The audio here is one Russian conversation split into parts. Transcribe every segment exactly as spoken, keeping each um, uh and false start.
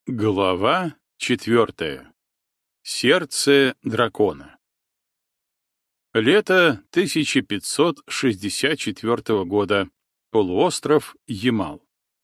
Глава четвертая. Сердце дракона. Лето тысяча пятьсот шестьдесят четвёртого года. Полуостров Ямал.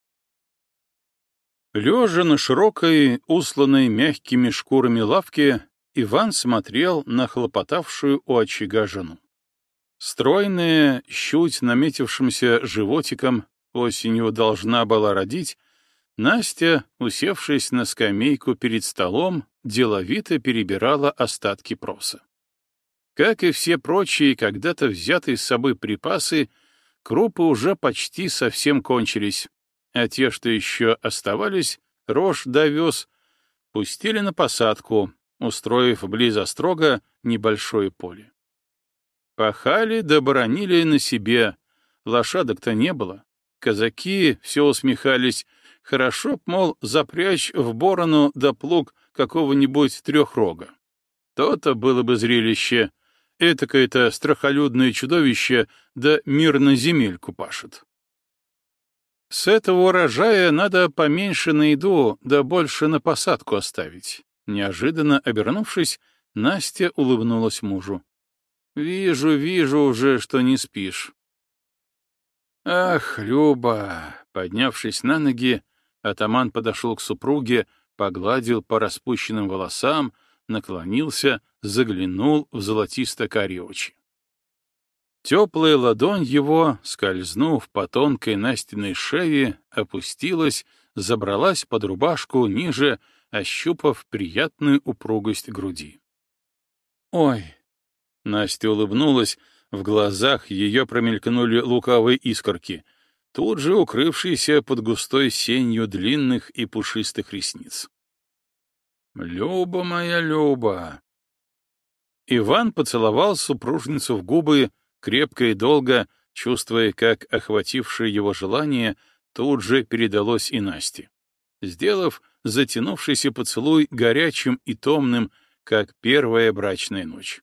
Лежа на широкой, усланной мягкими шкурами лавке, Иван смотрел на хлопотавшую у очага жену. Стройная, чуть наметившимся животиком, осенью должна была родить, Настя, усевшись на скамейку перед столом, деловито перебирала остатки проса. Как и все прочие когда-то взятые с собой припасы, крупы уже почти совсем кончились, а те, что еще оставались, рожь да овес, пустили на посадку, устроив близ острога небольшое поле. Пахали да боронили на себе, лошадок-то не было, казаки все усмехались. Хорошо б, мол, запрячь в борону да плуг какого-нибудь трехрога. То-то было бы зрелище. Этакое-то страхолюдное чудовище да мирно земельку пашет. С этого урожая надо поменьше на еду, да больше на посадку оставить. Неожиданно обернувшись, Настя улыбнулась мужу. «Вижу, вижу уже, что не спишь». «Ах, Люба!» Поднявшись на ноги, атаман подошел к супруге, погладил по распущенным волосам, наклонился, заглянул в золотисто-карие очи. Теплая ладонь его, скользнув по тонкой Настиной шее, опустилась, забралась под рубашку ниже, ощупав приятную упругость груди. «Ой!» — Настя улыбнулась, в глазах ее промелькнули лукавые искорки — тут же укрывшийся под густой сенью длинных и пушистых ресниц. «Люба моя, Люба!» Иван поцеловал супружницу в губы, крепко и долго, чувствуя, как охватившее его желание тут же передалось и Насте, сделав затянувшийся поцелуй горячим и томным, как первая брачная ночь.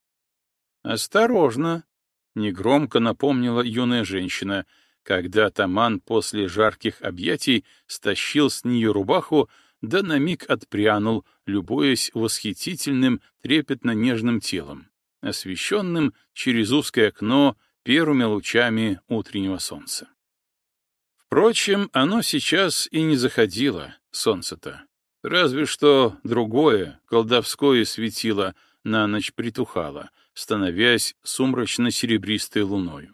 «Осторожно!» — негромко напомнила юная женщина, когда атаман после жарких объятий стащил с нее рубаху, да на миг отпрянул, любуясь восхитительным трепетно-нежным телом, освещенным через узкое окно первыми лучами утреннего солнца. Впрочем, оно сейчас и не заходило, солнце-то, разве что другое, колдовское светило, на ночь притухало, становясь сумрачно-серебристой луною.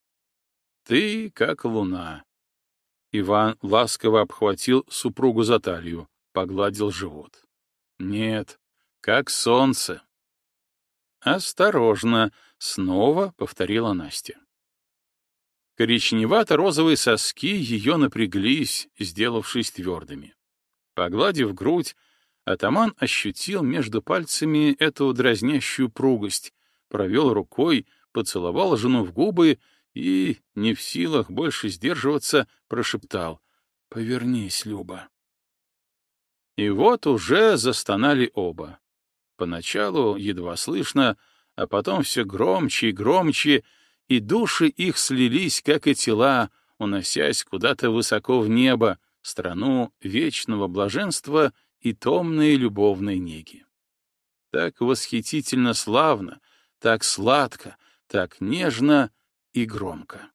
«Ты как луна». Иван ласково обхватил супругу за талию, погладил живот. «Нет, как солнце». «Осторожно», — снова повторила Настя. Коричневато-розовые соски ее напряглись, сделавшись твердыми. Погладив грудь, атаман ощутил между пальцами эту дразнящую пругость, провел рукой, поцеловал жену в губы и, не в силах больше сдерживаться, прошептал: «Повернись, Люба». И вот уже застонали оба. Поначалу едва слышно, а потом все громче и громче, и души их слились, как и тела, уносясь куда-то высоко в небо, страну вечного блаженства и томной любовной неги. Так восхитительно славно, так сладко, так нежно и громко.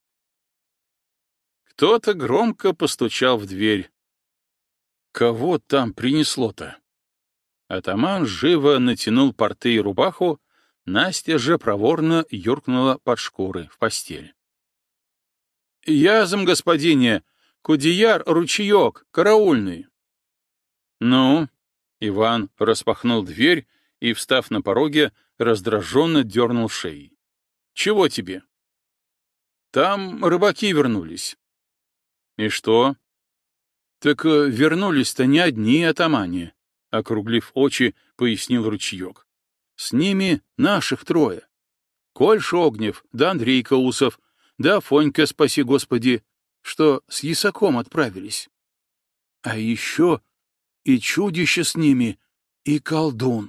Кто-то громко постучал в дверь. Кого там принесло-то? Атаман живо натянул порты и рубаху, Настя же проворно юркнула под шкуры в постель. «Язом, господине! Кудеяр, ручеек, караульный!» «Ну?» — Иван распахнул дверь и, встав на пороге, раздраженно дернул шеей. «Чего тебе?» «Там рыбаки вернулись». «И что?» «Так вернулись-то не одни атамане», — округлив очи, пояснил ручеек. «С ними наших трое. Кольш Огнев, да Андрей Каусов, да Фонька, спаси Господи, что с ясаком отправились. А еще и чудище с ними, и колдун».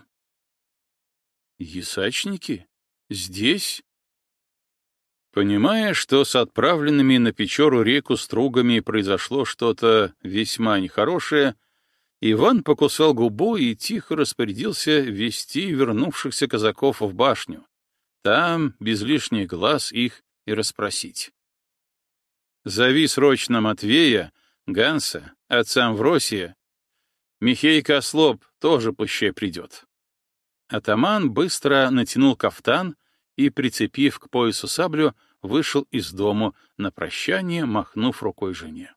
«Ясачники? Здесь?» Понимая, что с отправленными на Печору реку стругами произошло что-то весьма нехорошее, Иван покусал губу и тихо распорядился вести вернувшихся казаков в башню. Там, без лишних глаз, их и расспросить. «Зови срочно Матвея, Ганса, отца Амвросия. Михейка Ослоп тоже пущай придет». Атаман быстро натянул кафтан и, прицепив к поясу саблю, вышел из дому, на прощание махнув рукой жене.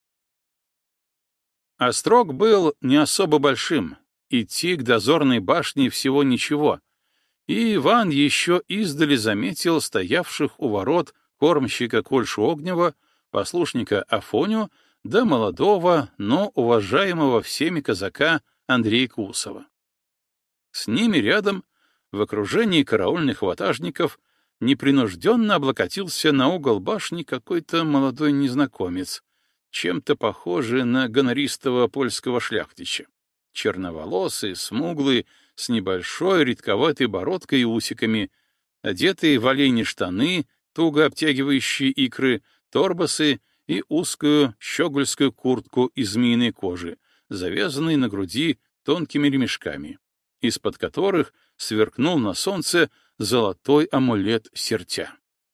Острог был не особо большим, идти к дозорной башне всего ничего, и Иван еще издали заметил стоявших у ворот кормщика Кольшу Огнева, послушника Афоню, да молодого, но уважаемого всеми казака Андрея Кусова. С ними рядом, в окружении караульных ватажников, непринужденно облокотился на угол башни какой-то молодой незнакомец, чем-то похожий на гонористого польского шляхтича. Черноволосый, смуглый, с небольшой редковатой бородкой и усиками, одетый в оленьи штаны, туго обтягивающие икры, торбасы и узкую щегольскую куртку из змеиной кожи, завязанной на груди тонкими ремешками, из-под которых сверкнул на солнце золотой амулет сертя.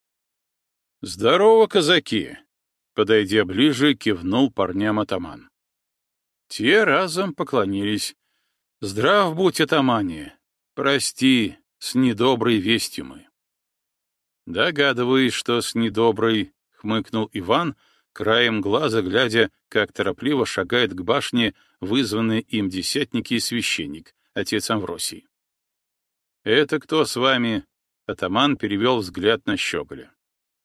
«Здорово, казаки!» — подойдя ближе, кивнул парням атаман. Те разом поклонились. «Здрав будь, атамане! Прости, с недоброй вестью мы». «Догадываюсь, что с недоброй», — хмыкнул Иван, краем глаза глядя, как торопливо шагает к башне вызванный им десятник и священник, отец Амвросий. «Это кто с вами?» — атаман перевел взгляд на щеголя.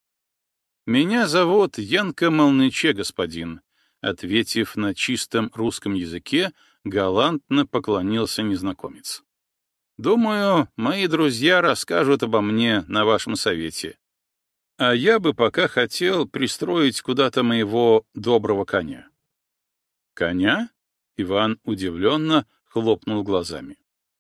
«Меня зовут Янко Молныче, господин», — ответив на чистом русском языке, галантно поклонился незнакомец. «Думаю, мои друзья расскажут обо мне на вашем совете. А я бы пока хотел пристроить куда-то моего доброго коня». «Коня?» — Иван удивленно хлопнул глазами.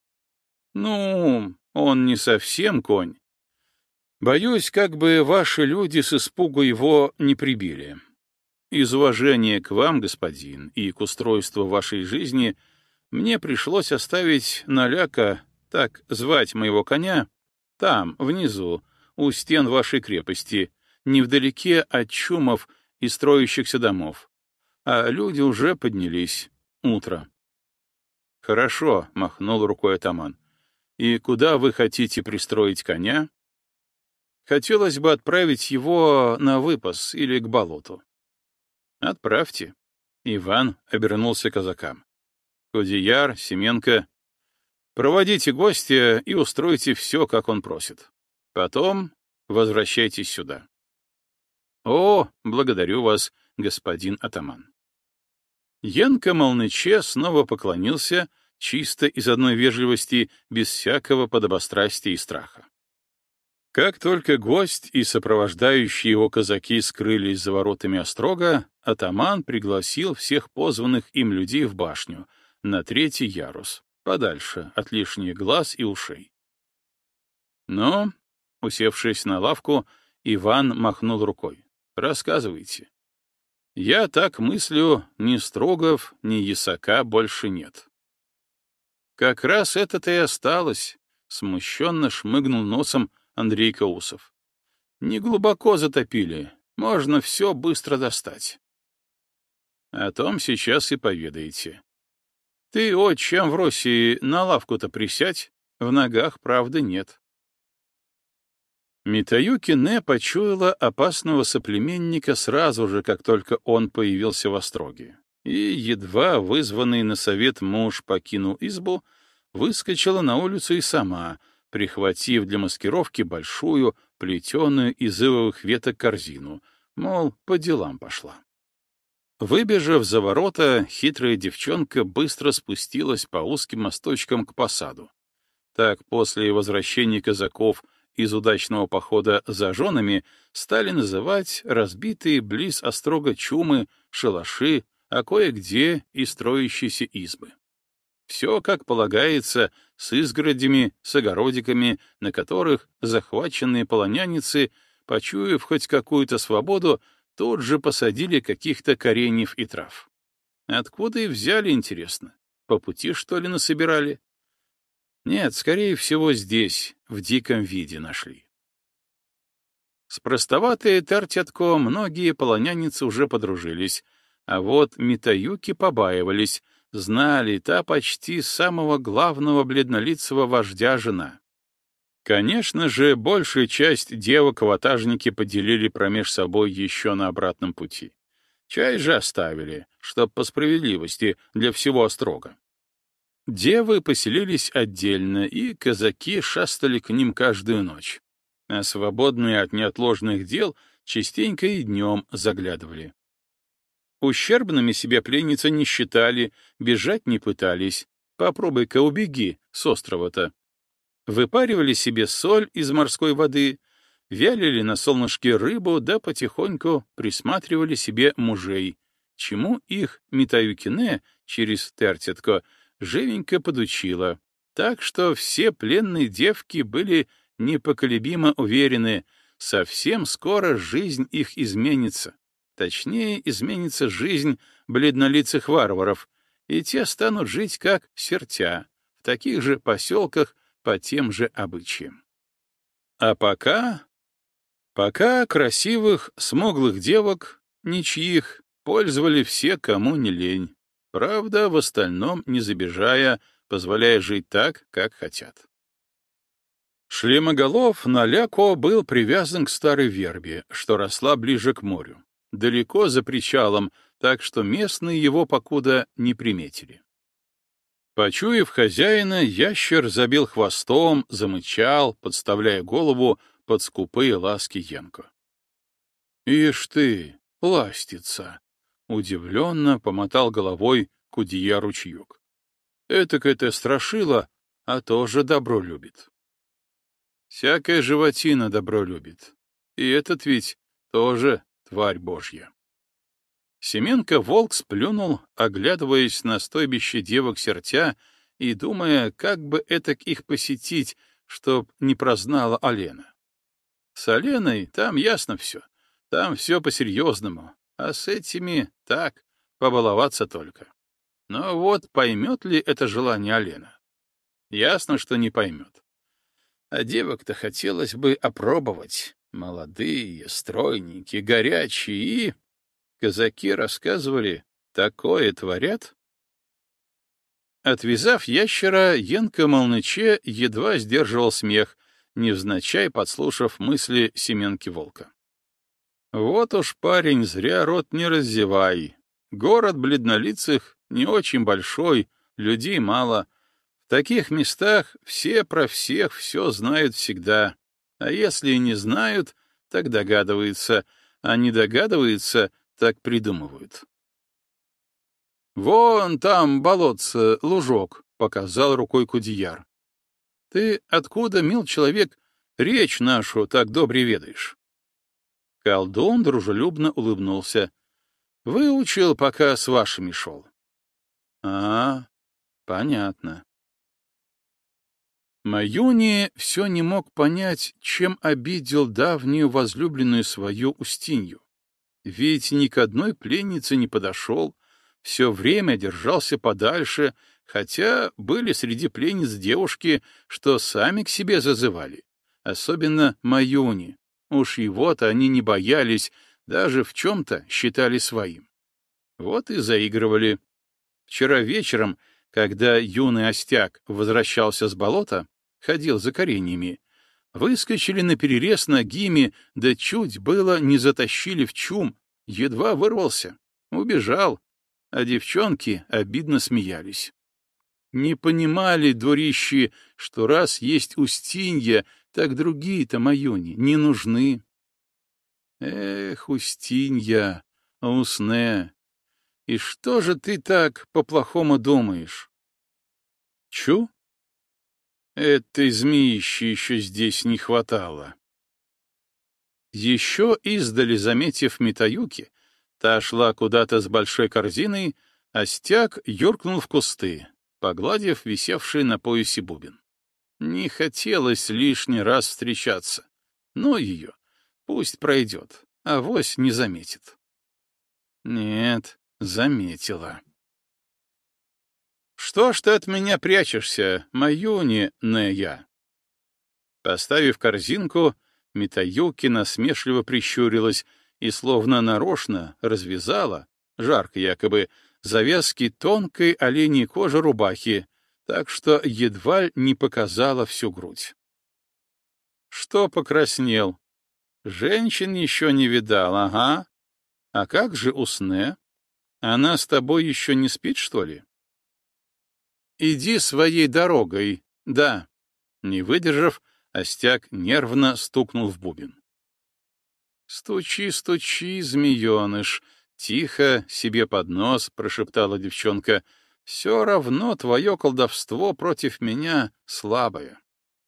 «Ну, он не совсем конь. Боюсь, как бы ваши люди с испугу его не прибили. Из уважения к вам, господин, и к устройству вашей жизни мне пришлось оставить Наляка, так звать моего коня, там, внизу, у стен вашей крепости, невдалеке от чумов и строящихся домов. А люди уже поднялись. Утро». «Хорошо», — махнул рукой атаман. «И куда вы хотите пристроить коня?» «Хотелось бы отправить его на выпас или к болоту». «Отправьте». Иван обернулся к казакам. «Кудеяр, Семенко, проводите гостя и устройте все, как он просит. Потом возвращайтесь сюда». «О, благодарю вас, господин атаман». Янко Молныче снова поклонился, чисто из одной вежливости, без всякого подобострастия и страха. Как только гость и сопровождающие его казаки скрылись за воротами острога, атаман пригласил всех позванных им людей в башню, на третий ярус, подальше от лишних глаз и ушей. Но, усевшись на лавку, Иван махнул рукой. «Рассказывайте. Я так мыслю, ни Строгов, ни Ясака больше нет». «Как раз это-то и осталось», — смущенно шмыгнул носом Андрей Каусов. «Не глубоко затопили, можно все быстро достать». «О том сейчас и поведаете. Ты, отче Амвросий, на лавку-то присядь, в ногах правды нет». Митаюки Не почуяла опасного соплеменника сразу же, как только он появился в остроге, и, едва вызванный на совет муж покинул избу, выскочила на улицу и сама, прихватив для маскировки большую, плетеную из ивовых веток корзину, мол, по делам пошла. Выбежав за ворота, хитрая девчонка быстро спустилась по узким мосточкам к посаду. Так после возвращения казаков из удачного похода за женами стали называть разбитые близ острога чумы, шалаши, а кое-где и строящиеся избы. Все, как полагается, с изгородями, с огородиками, на которых захваченные полоняницы, почуяв хоть какую-то свободу, тут же посадили каких-то кореньев и трав. Откуда и взяли, интересно? По пути, что ли, насобирали? Нет, скорее всего, здесь, в диком виде нашли. С простоватой Тертятко многие полонянницы уже подружились, а вот Митаюки побаивались, знали, та почти самого главного бледнолицего вождя жена. Конечно же, большую часть девок-ватажники поделили промеж собой еще на обратном пути. Часть же оставили, чтоб по справедливости для всего острога. Девы поселились отдельно, и казаки шастали к ним каждую ночь, а свободные от неотложных дел частенько и днем заглядывали. Ущербными себя пленницы не считали, бежать не пытались. Попробуй-ка убеги с острова-то. Выпаривали себе соль из морской воды, вялили на солнышке рыбу, да потихоньку присматривали себе мужей, чему их Митаюкине через Тертятко живенько подучила, так что все пленные девки были непоколебимо уверены, совсем скоро жизнь их изменится. Точнее, изменится жизнь бледнолицых варваров, и те станут жить как сертя, в таких же поселках по тем же обычаям. А пока... Пока красивых, смуглых девок, ничьих, пользовали все, кому не лень, правда, в остальном не забежая, позволяя жить так, как хотят. Шлемоголов на Ляко был привязан к старой вербе, что росла ближе к морю, далеко за причалом, так что местные его покуда не приметили. Почуяв хозяина, ящер забил хвостом, замычал, подставляя голову под скупые ласки Янко. «Ишь ты, ластица!» — удивленно помотал головой кудья ручеек. «Этак это страшило, а тоже добро любит». «Всякая животина добро любит. И этот ведь тоже тварь божья». Семенко-волк сплюнул, оглядываясь на стойбище девок-сертя и думая, как бы этак их посетить, чтоб не прознала Алена. С Аленой там ясно все, там все по-серьезному, а с этими так, побаловаться только. Но вот поймет ли это желание Алена? Ясно, что не поймет. А девок-то хотелось бы опробовать. Молодые, стройненькие, горячие и... Казаки рассказывали, такое творят. Отвязав ящера, Янко Молныче едва сдерживал смех, невзначай подслушав мысли Семенки-волка. Вот уж, парень, зря рот не раздевай. Город бледнолицых не очень большой, людей мало. В таких местах все про всех все знают всегда. А если и не знают, так догадываются, а не догадываются, так придумывают. «Вон там болотце, лужок», — показал рукой Кудеяр. «Ты откуда, мил человек, речь нашу так добре ведаешь?» Колдун дружелюбно улыбнулся. «Выучил, пока с вашими шел». «А, понятно». Маюни все не мог понять, чем обидел давнюю возлюбленную свою Устинью. Ведь ни к одной пленнице не подошел, все время держался подальше, хотя были среди пленниц девушки, что сами к себе зазывали, особенно Маюни. Уж его-то они не боялись, даже в чем-то считали своим. Вот и заигрывали. Вчера вечером, когда юный остяк возвращался с болота, ходил за кореньями, выскочили наперерез нагими, да чуть было не затащили в чум, едва вырвался, убежал, а девчонки обидно смеялись. Не понимали дурищи, что раз есть Устинья, так другие-то Маюни не нужны. Эх, Устинья, Усне, и что же ты так по-плохому думаешь? Чу? Этой змеищи еще здесь не хватало. Еще издали, заметив Митаюки, та шла куда-то с большой корзиной, а стяг юркнул в кусты, погладив висевший на поясе бубен. Не хотелось лишний раз встречаться. Но ее, пусть пройдет, авось не заметит. Нет, заметила. Что ж ты от меня прячешься, Маюни Нея?» Поставив корзинку, Митаюки насмешливо прищурилась и словно нарочно развязала, жарко якобы, завязки тонкой оленьей кожи рубахи, так что едва не показала всю грудь. «Что покраснел? Женщин еще не видал, ага. А как же Усне? Она с тобой еще не спит, что ли?» «Иди своей дорогой, да». Не выдержав, Остяк нервно стукнул в бубен. «Стучи, стучи, змееныш!» — тихо себе под нос прошептала девчонка. «Все равно твое колдовство против меня слабое».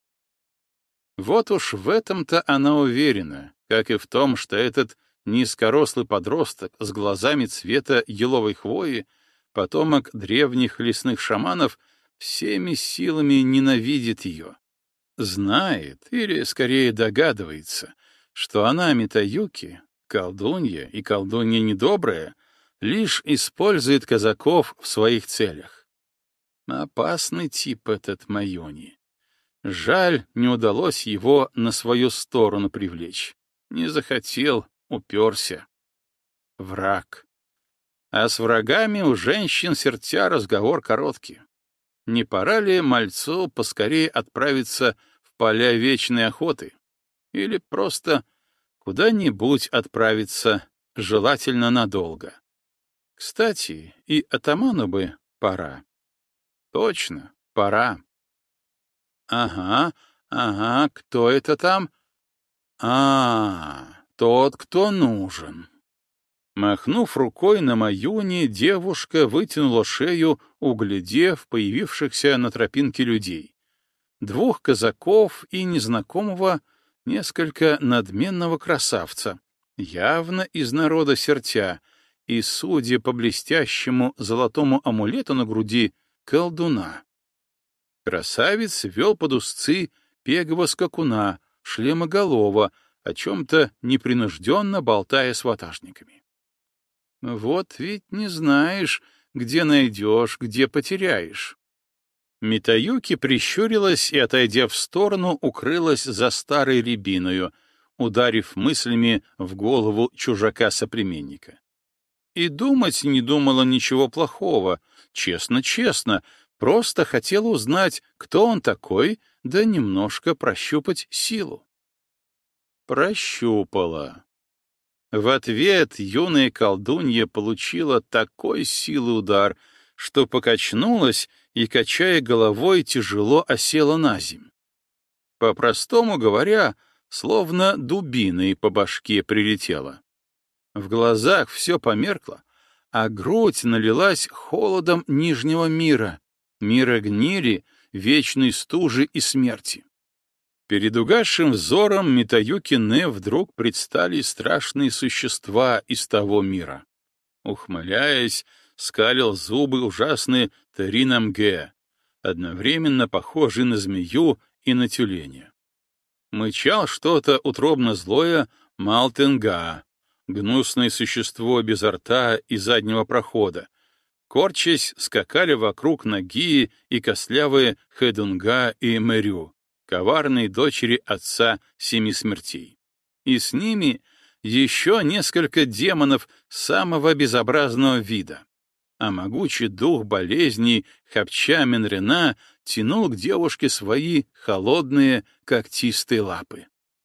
Вот уж в этом-то она уверена, как и в том, что этот низкорослый подросток с глазами цвета еловой хвои, потомок древних лесных шаманов, всеми силами ненавидит ее. Знает, или скорее догадывается, что она, Митаюки, колдунья и колдунья недобрая, лишь использует казаков в своих целях. Опасный тип этот Маюни. Жаль, не удалось его на свою сторону привлечь. Не захотел, уперся. Враг. А с врагами у женщин сердца разговор короткий. Не пора ли мальцу поскорее отправиться в поля вечной охоты? Или просто куда-нибудь отправиться, желательно надолго? Кстати, и атаману бы пора. Точно, пора. Ага, ага, кто это там? А, тот, кто нужен. Махнув рукой на Маюни, девушка вытянула шею, углядев появившихся на тропинке людей. Двух казаков и незнакомого, несколько надменного красавца, явно из народа Сертя, и, судя по блестящему золотому амулету на груди, колдуна. Красавец вел под узцы пегого скакуна, шлемоголова, о чем-то непринужденно болтая с ватажниками. Вот ведь не знаешь, где найдешь, где потеряешь. Митаюки прищурилась и, отойдя в сторону, укрылась за старой рябиною, ударив мыслями в голову чужака-соплеменника. И думать не думала ничего плохого, честно-честно, просто хотела узнать, кто он такой, да немножко прощупать силу. Прощупала. В ответ юная колдунья получила такой силы удар, что покачнулась и, качая головой, тяжело осела на земь. По-простому говоря, словно дубиной по башке прилетела. В глазах все померкло, а грудь налилась холодом нижнего мира, мира гнили, вечной стужи и смерти. Перед угасшим взором Митаюки Не вдруг предстали страшные существа из того мира. Ухмыляясь, скалил зубы ужасный Теринамге, одновременно похожий на змею и на тюленя. Мычал что-то утробно злое Малтенга, гнусное существо без рта и заднего прохода. Корчась, скакали вокруг ноги и костлявые Хэдунга и Мэрю, коварные дочери отца семи смертей. И с ними еще несколько демонов самого безобразного вида. А могучий дух болезней Хапча Менрена тянул к девушке свои холодные когтистые лапы.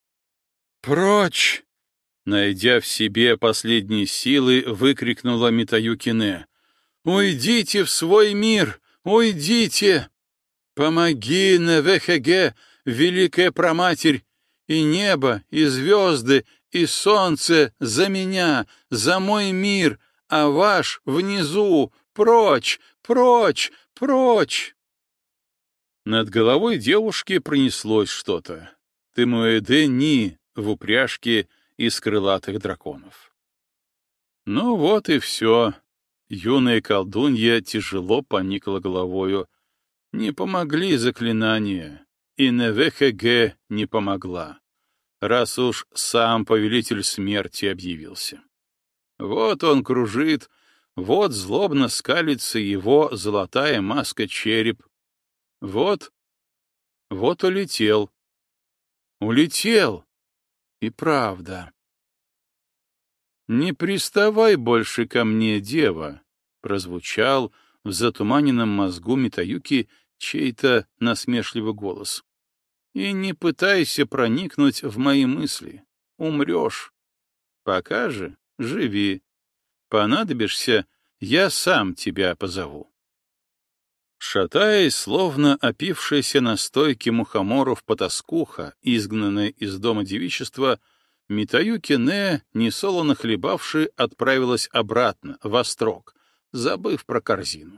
«Прочь!» Найдя в себе последние силы, выкрикнула Митаюки Не. «Уйдите в свой мир! Уйдите! Помоги, Невехеге, Великая Праматерь, и небо, и звезды, и солнце за меня, за мой мир, а ваш внизу, прочь, прочь, прочь!» Над головой девушки пронеслось что-то. Тымуэдэ-Ни в упряжке из крылатых драконов. Ну вот и все. Юная колдунья тяжело поникла головою. Не помогли заклинания, и Невехеге не помогла, раз уж сам повелитель смерти объявился. Вот он кружит, Вот злобно скалится его золотая маска-череп. Вот, вот улетел. Улетел. И правда. «Не приставай больше ко мне, дева», — прозвучал в затуманенном мозгу Митаюки чей-то насмешливый голос. «И не пытайся проникнуть в мои мысли. Умрешь. Пока же живи. Понадобишься, я сам тебя позову». Шатаясь, словно опившаяся на стойке мухоморов потаскуха, изгнанная из дома девичества, Митаюки Не, несолоно хлебавши, отправилась обратно, в острог, забыв про корзину.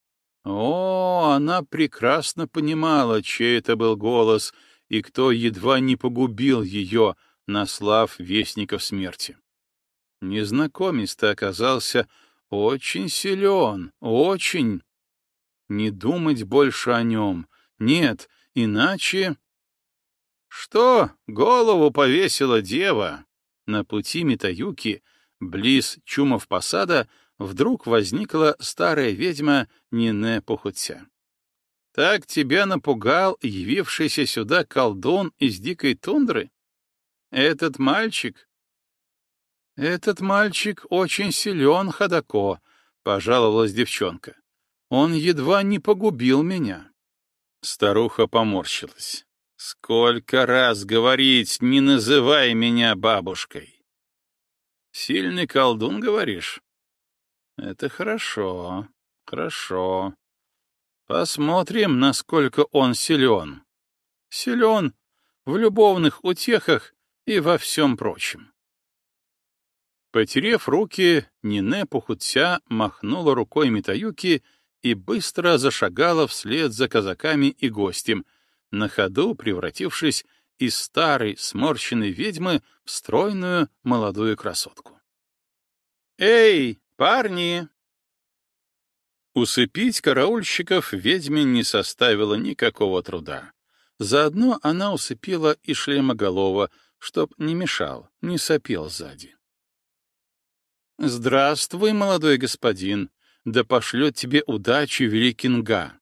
О, она прекрасно понимала, чей это был голос и кто едва не погубил ее, наслав вестников смерти. Незнакомец-то оказался очень силен, очень. Не думать больше о нем. Нет, иначе... «Что, голову повесила дева?» На пути Митаюки, близ Чумов-посада, вдруг возникла старая ведьма Нине Похутся. «Так тебя напугал явившийся сюда колдун из дикой тундры? Этот мальчик?» «Этот мальчик очень силен, Хадако», — пожаловалась девчонка. «Он едва не погубил меня». Старуха поморщилась. «Сколько раз говорить, не называй меня бабушкой!» «Сильный колдун, говоришь?» «Это хорошо, хорошо. Посмотрим, насколько он силен. Силен в любовных утехах и во всем прочем». Потерев руки, Нине Похутся махнула рукой Митаюки и быстро зашагала вслед за казаками и гостем, на ходу превратившись из старой сморщенной ведьмы в стройную молодую красотку. «Эй, парни!» Усыпить караульщиков ведьме не составило никакого труда. Заодно она усыпила и шлемоголова, чтоб не мешал, не сопел сзади. «Здравствуй, молодой господин, да пошлет тебе удачи великий Нга».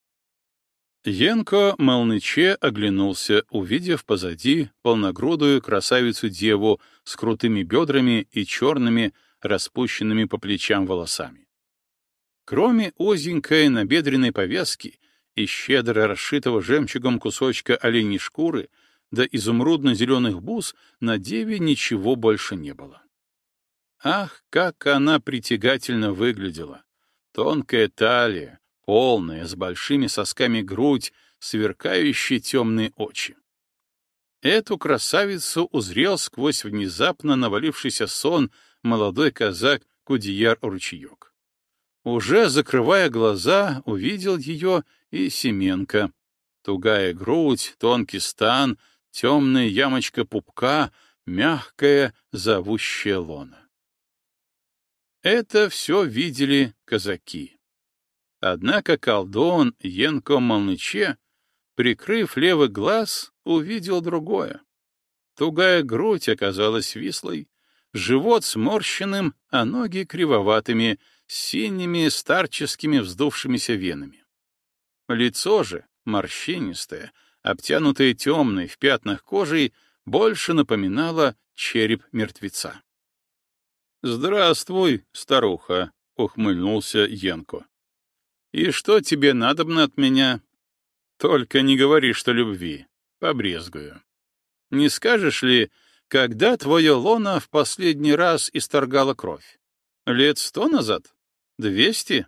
Енко Молныче оглянулся, увидев позади полногрудую красавицу-деву с крутыми бедрами и черными, распущенными по плечам волосами. Кроме узенькой набедренной повязки и щедро расшитого жемчугом кусочка оленьей шкуры до изумрудно-зеленых бус на деве ничего больше не было. Ах, как она притягательно выглядела! Тонкая талия, полная, с большими сосками грудь, сверкающие темные очи. Эту красавицу узрел сквозь внезапно навалившийся сон молодой казак Кудияр-Ручеек. Уже закрывая глаза, увидел ее и Семенко. Тугая грудь, тонкий стан, темная ямочка пупка, мягкая, зовущая лона. Это все видели казаки. Однако колдун Енко Молныче, прикрыв левый глаз, увидел другое. Тугая грудь оказалась вислой, живот сморщенным, а ноги кривоватыми, с синими старческими вздувшимися венами. Лицо же, морщинистое, обтянутое темной в пятнах кожей, больше напоминало череп мертвеца. «Здравствуй, старуха», — ухмыльнулся Енко. «И что тебе надобно от меня? Только не говори, что любви, побрезгую. Не скажешь ли, когда твое лоно в последний раз исторгало кровь? Лет сто назад? Двести?»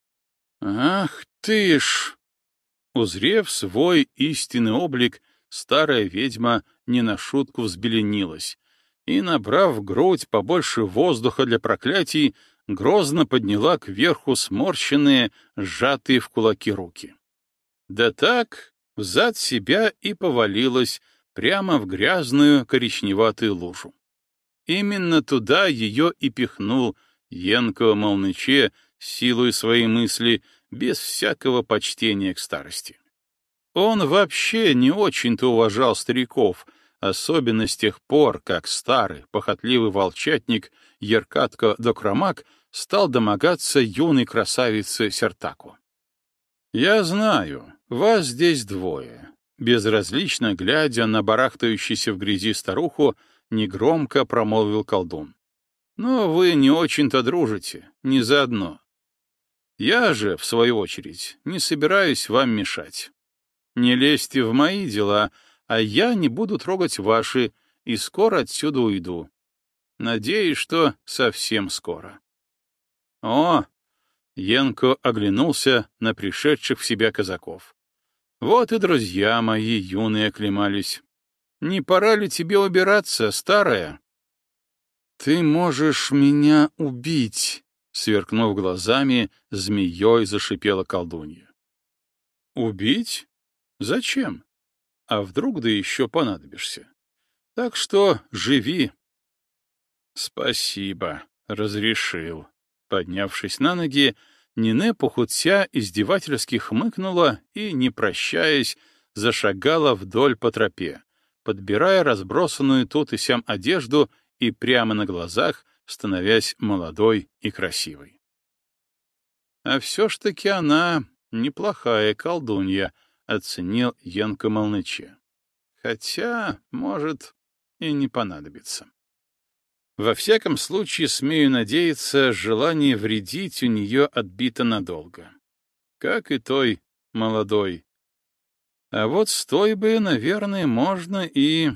«Ах ты ж!» Узрев свой истинный облик, старая ведьма не на шутку взбеленилась и, набрав в грудь побольше воздуха для проклятий, грозно подняла кверху сморщенные, сжатые в кулаки руки. Да так взад себя и повалилась прямо в грязную коричневатую лужу. Именно туда ее и пихнул Енко Молныче силой своей мысли, без всякого почтения к старости. Он вообще не очень-то уважал стариков, особенно с тех пор, как старый, похотливый волчатник Еркатко Докромак стал домогаться юной красавицы Сертаку. «Я знаю, вас здесь двое», — безразлично глядя на барахтающуюся в грязи старуху, негромко промолвил колдун. «Но вы не очень-то дружите, не заодно. Я же, в свою очередь, не собираюсь вам мешать. Не лезьте в мои дела, а я не буду трогать ваши, и скоро отсюда уйду. Надеюсь, что совсем скоро». «О!» — Янко оглянулся на пришедших в себя казаков. «Вот и друзья мои юные оклемались. Не пора ли тебе убираться, старая?» «Ты можешь меня убить!» — сверкнув глазами, змеей зашипела колдунья. «Убить? Зачем? А вдруг да еще понадобишься? Так что живи». «Спасибо, разрешил». Поднявшись на ноги, Нине Пухутся издевательски хмыкнула и, не прощаясь, зашагала вдоль по тропе, подбирая разбросанную тут и сям одежду и прямо на глазах становясь молодой и красивой. «А все ж таки она неплохая колдунья», — оценил Янко Молныче. «Хотя, может, и не понадобится. Во всяком случае, смею надеяться, желание вредить у нее отбито надолго. Как и той молодой. А вот с той бы, наверное, можно и...»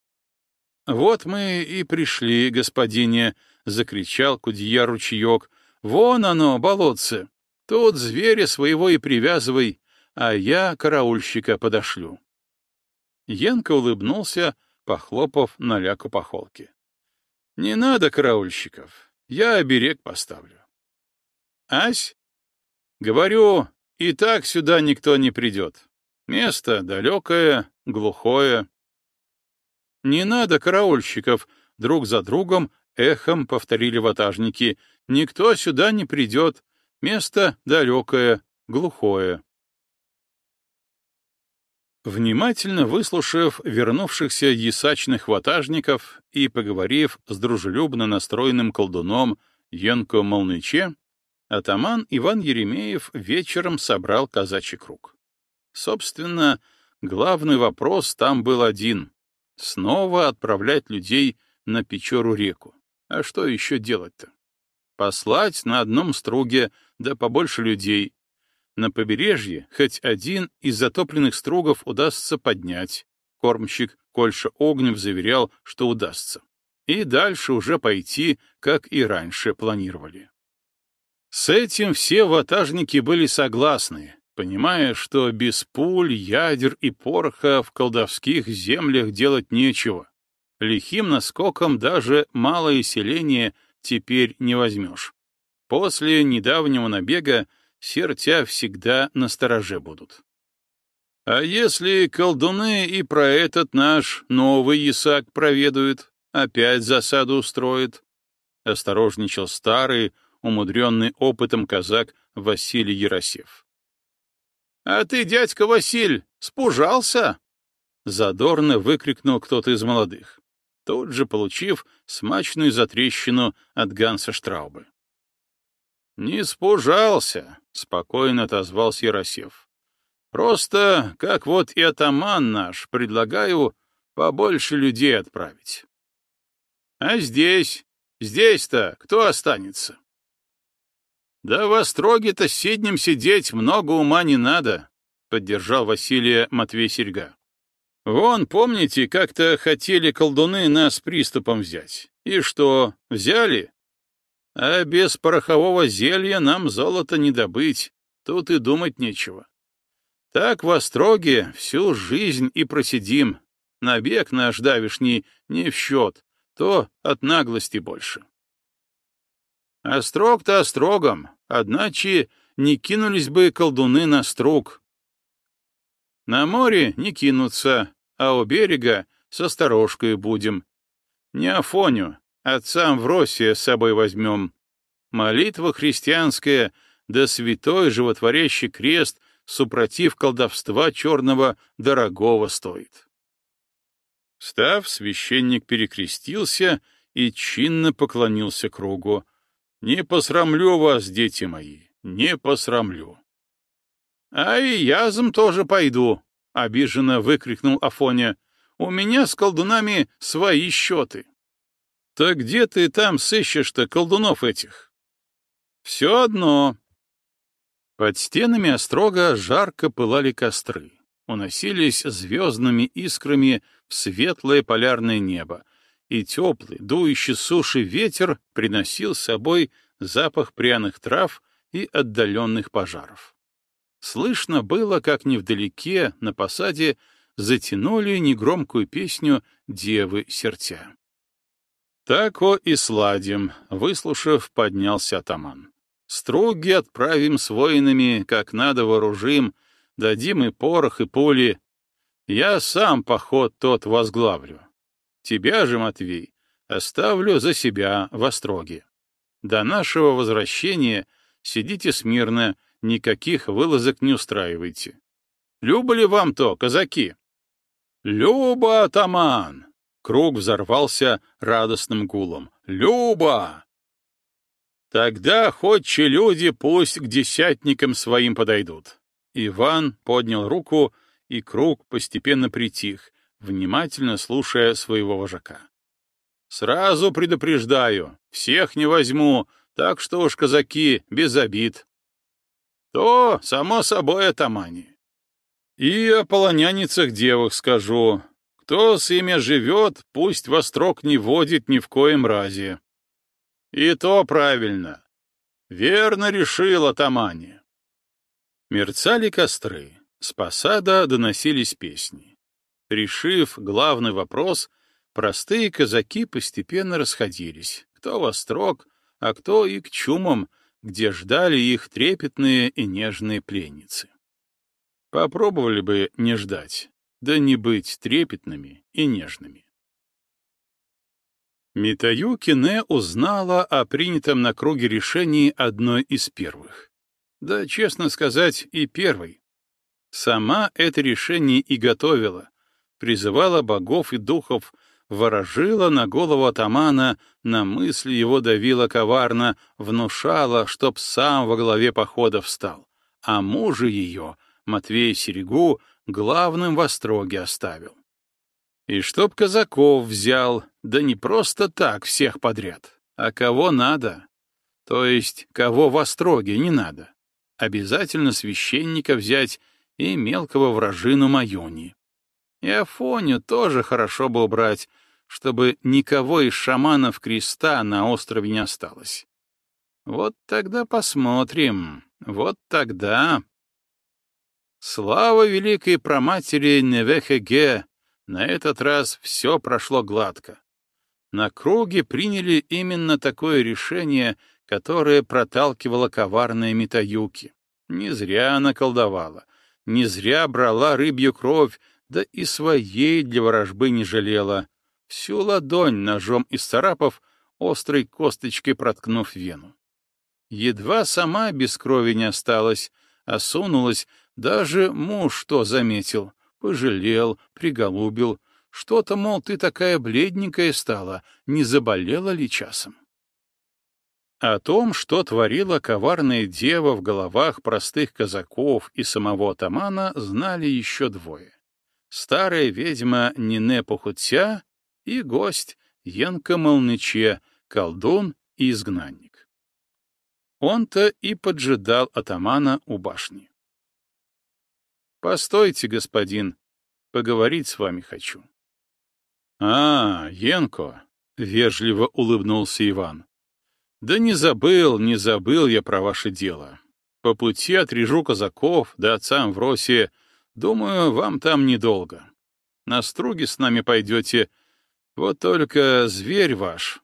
«Вот мы и пришли, господине», — закричал кудья ручеек. «Вон оно, болотце. Тут зверя своего и привязывай, а я караульщика подошлю». Янко улыбнулся, похлопав на ляку по холке. «Не надо караульщиков, я оберег поставлю». «Ась? Говорю, и так сюда никто не придет. Место далекое, глухое». «Не надо караульщиков», — друг за другом эхом повторили ватажники. «Никто сюда не придет. Место далекое, глухое». Внимательно выслушав вернувшихся ясачных ватажников и поговорив с дружелюбно настроенным колдуном Янко Молныче, атаман Иван Еремеев вечером собрал казачий круг. Собственно, главный вопрос там был один — снова отправлять людей на Печору-реку. А что еще делать-то? Послать на одном струге, да побольше людей. На побережье хоть один из затопленных стругов удастся поднять. Кормщик Кольша Огнев заверял, что удастся. И дальше уже пойти, как и раньше планировали. С этим все ватажники были согласны, понимая, что без пуль, ядер и пороха в колдовских землях делать нечего. Лихим наскоком даже малое селение теперь не возьмешь. После недавнего набега сертя всегда настороже будут. А если колдуны и про этот наш новый ясак проведают, опять засаду устроят? Осторожничал старый, умудренный опытом казак Василий Яросев. — А ты, дядька Василь, спужался? — задорно выкрикнул кто-то из молодых, тут же получив смачную затрещину от Ганса Штрауба. «Не спужался», — спокойно отозвался Яросев. «Просто, как вот и атаман наш, предлагаю побольше людей отправить». «А здесь? Здесь-то кто останется?» «Да в Остроге-то сиднем сидеть много ума не надо», — поддержал Василия Матвей Серьга. «Вон, помните, как-то хотели колдуны нас приступом взять? И что, взяли? А без порохового зелья нам золото не добыть, тут и думать нечего. Так в Остроге всю жизнь и просидим. Набег наш давишний не в счет, то от наглости больше». Острог-то острогом, одначе не кинулись бы колдуны на струг. На море не кинутся, а у берега с осторожкой будем. Не Афоню, отца Амвросия с собой возьмем. Молитва христианская, да святой животворящий крест, супротив колдовства черного, дорогого стоит. Встав, священник перекрестился и чинно поклонился кругу. Не посрамлю вас, дети мои, не посрамлю. — А и язм тоже пойду, — обиженно выкрикнул Афоня. — У меня с колдунами свои счеты. — Так где ты там сыщешь-то колдунов этих? — Все одно. Под стенами острога жарко пылали костры, уносились звездными искрами в светлое полярное небо, и теплый, дующий с суши ветер приносил с собой запах пряных трав и отдаленных пожаров. Слышно было, как невдалеке, на посаде, затянули негромкую песню девы сердца. «Так-о и сладим», — выслушав, поднялся атаман. «Струги отправим с воинами, как надо вооружим, дадим и порох, и пули. Я сам поход тот возглавлю. Тебя же, Матвей, оставлю за себя в остроге. До нашего возвращения сидите смирно, никаких вылазок не устраивайте. Любо ли вам то, казаки?» «Любо, атаман!» Круг взорвался радостным гулом. «Любо!» «Тогда ходчи люди пусть к десятникам своим подойдут». Иван поднял руку, и круг постепенно притих, внимательно слушая своего вожака. «Сразу предупреждаю, всех не возьму, так что уж, казаки, без обид». «То, само собой, атамане. И о полонянницах девах скажу. Кто с ими живет, пусть во строк не водит ни в коем разе». «И то правильно. Верно решил, атамане». Мерцали костры, с посада доносились песни. Решив главный вопрос, простые казаки постепенно расходились, кто во строк, а кто и к чумам, где ждали их трепетные и нежные пленницы. Попробовали бы не ждать, да не быть трепетными и нежными. Митаю Кине узнала о принятом на круге решении одной из первых. Да, честно сказать, и первой. Сама это решение и готовила, призывала богов и духов, ворожила на голову атамана, на мысли его давила коварно, внушала, чтоб сам во главе похода встал, а мужа ее, Матвея Серегу, главным в остроге оставил. И чтоб казаков взял, да не просто так всех подряд, а кого надо, то есть кого в остроге не надо. Обязательно священника взять и мелкого вражину Майони. И Афоню тоже хорошо бы убрать, чтобы никого из шаманов креста на острове не осталось. Вот тогда посмотрим, вот тогда... Слава великой праматери Невехеге! На этот раз все прошло гладко. На круге приняли именно такое решение, которое проталкивала коварная Митаюки. Не зря она колдовала, не зря брала рыбью кровь, да и своей для ворожбы не жалела, всю ладонь ножом исцарапав, острой косточкой проткнув вену. Едва сама без крови не осталась, осунулась, даже муж что заметил, пожалел, приголубил, что-то, мол, ты такая бледненькая стала, не заболела ли часом? О том, что творила коварная дева в головах простых казаков и самого атамана, знали еще двое. Старая ведьма Нине Похутся и гость Янка Молныче, колдун и изгнанник. Он-то и поджидал атамана у башни. «Постойте, господин, поговорить с вами хочу». «А, Янко», — вежливо улыбнулся Иван. «Да не забыл, не забыл я про ваше дело. По пути отрежу казаков, да отца Амвросия. Думаю, вам там недолго. На струги с нами пойдете. Вот только зверь ваш.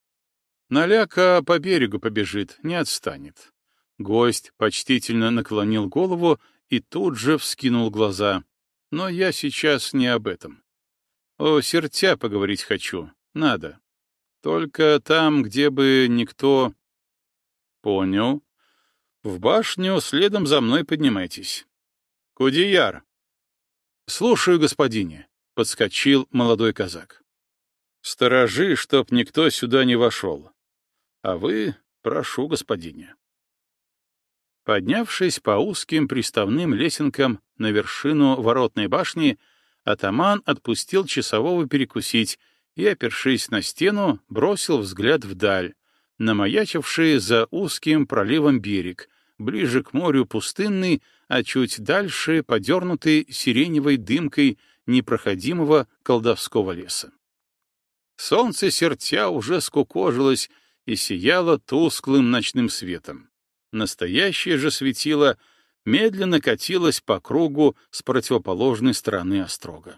Наляка по берегу побежит, не отстанет». Гость почтительно наклонил голову и тут же вскинул глаза. «Но я сейчас не об этом. О сердца поговорить хочу. Надо. Только там, где бы никто...» «Понял. В башню следом за мной поднимайтесь. Кудеяр!» «Слушаю, господине», — подскочил молодой казак. «Сторожи, чтоб никто сюда не вошел. А вы Прошу, господине. Поднявшись по узким приставным лесенкам на вершину воротной башни, атаман отпустил часового перекусить и, опершись на стену, бросил взгляд вдаль, на маячивший за узким проливом берег, ближе к морю пустынный, а чуть дальше подернутый сиреневой дымкой непроходимого колдовского леса. Солнце сертя уже скукожилось и сияло тусклым ночным светом. Настоящее же светило медленно катилось по кругу с противоположной стороны острога.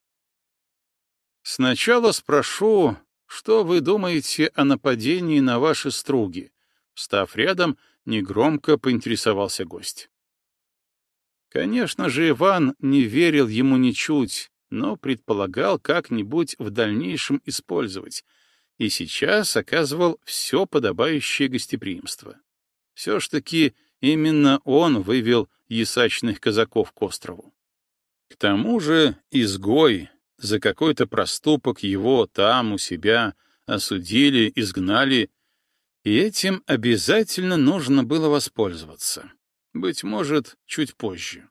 «Сначала спрошу, что вы думаете о нападении на ваши струги?» Встав рядом, негромко поинтересовался гость. Конечно же, Иван не верил ему ничуть, но предполагал как-нибудь в дальнейшем использовать, и сейчас оказывал все подобающее гостеприимство. Все ж таки именно он вывел ясачных казаков к острову. К тому же изгой, за какой-то проступок его там, у себя, осудили, изгнали, и этим обязательно нужно было воспользоваться. Быть может, чуть позже.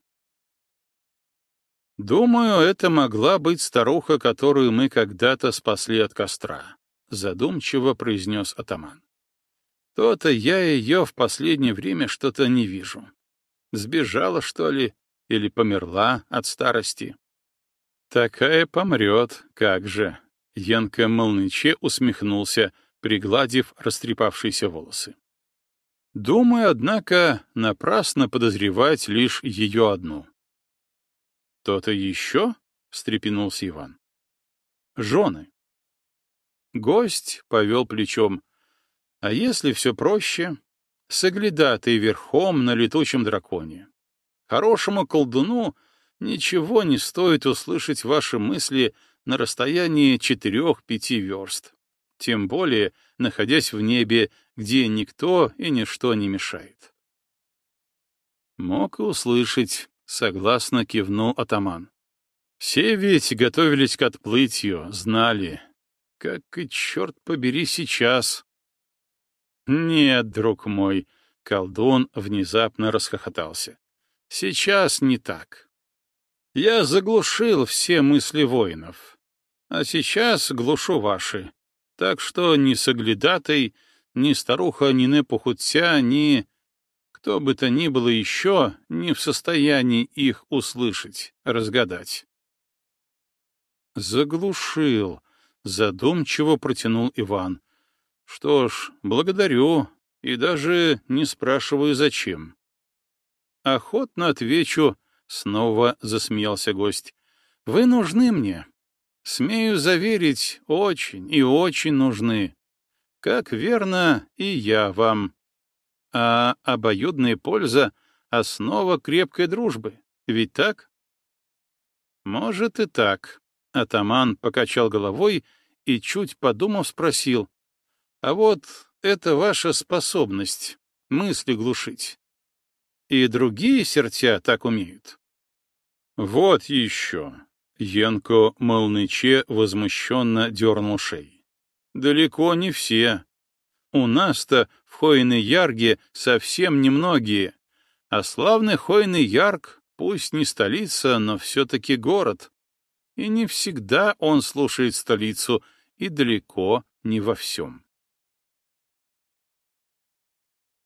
«Думаю, это могла быть старуха, которую мы когда-то спасли от костра», — задумчиво произнес атаман. «То-то я ее в последнее время что-то не вижу. Сбежала, что ли, или померла от старости?» «Такая помрет, как же!» — Янка Молныче усмехнулся, пригладив растрепавшиеся волосы. «Думаю, однако, напрасно подозревать лишь ее одну». «То-то еще?» — встрепенулся Иван. «Жены». Гость повел плечом. «А если все проще? Соглядатый верхом на летучем драконе. Хорошему колдуну ничего не стоит услышать ваши мысли на расстоянии четырех-пяти верст, тем более находясь в небе, где никто и ничто не мешает». «Мог и услышать», — согласно кивнул атаман. «Все ведь готовились к отплытию, знали. Как и, черт побери, сейчас». «Нет, друг мой», — колдун внезапно расхохотался. «Сейчас не так. Я заглушил все мысли воинов, а сейчас глушу ваши. Так что ни соглядатай, ни старуха Нине Пухутся, ни кто бы то ни было еще не в состоянии их услышать, разгадать». «Заглушил», — задумчиво протянул Иван. «Что ж, благодарю, и даже не спрашиваю, зачем». «Охотно отвечу», — снова засмеялся гость. «Вы нужны мне. Смею заверить, очень и очень нужны. Как верно, и я вам. А обоюдная польза — основа крепкой дружбы, ведь так?» «Может и так», — атаман покачал головой и, чуть подумав, спросил. «А вот это ваша способность мысли глушить. И другие сердца так умеют?» «Вот еще!» — Янко Молныче возмущенно дернул шеей. «Далеко не все. У нас-то в Хойны-Ярге совсем немногие, а славный Хойны-Ярг, пусть не столица, но все-таки город. И не всегда он слушает столицу, и далеко не во всем».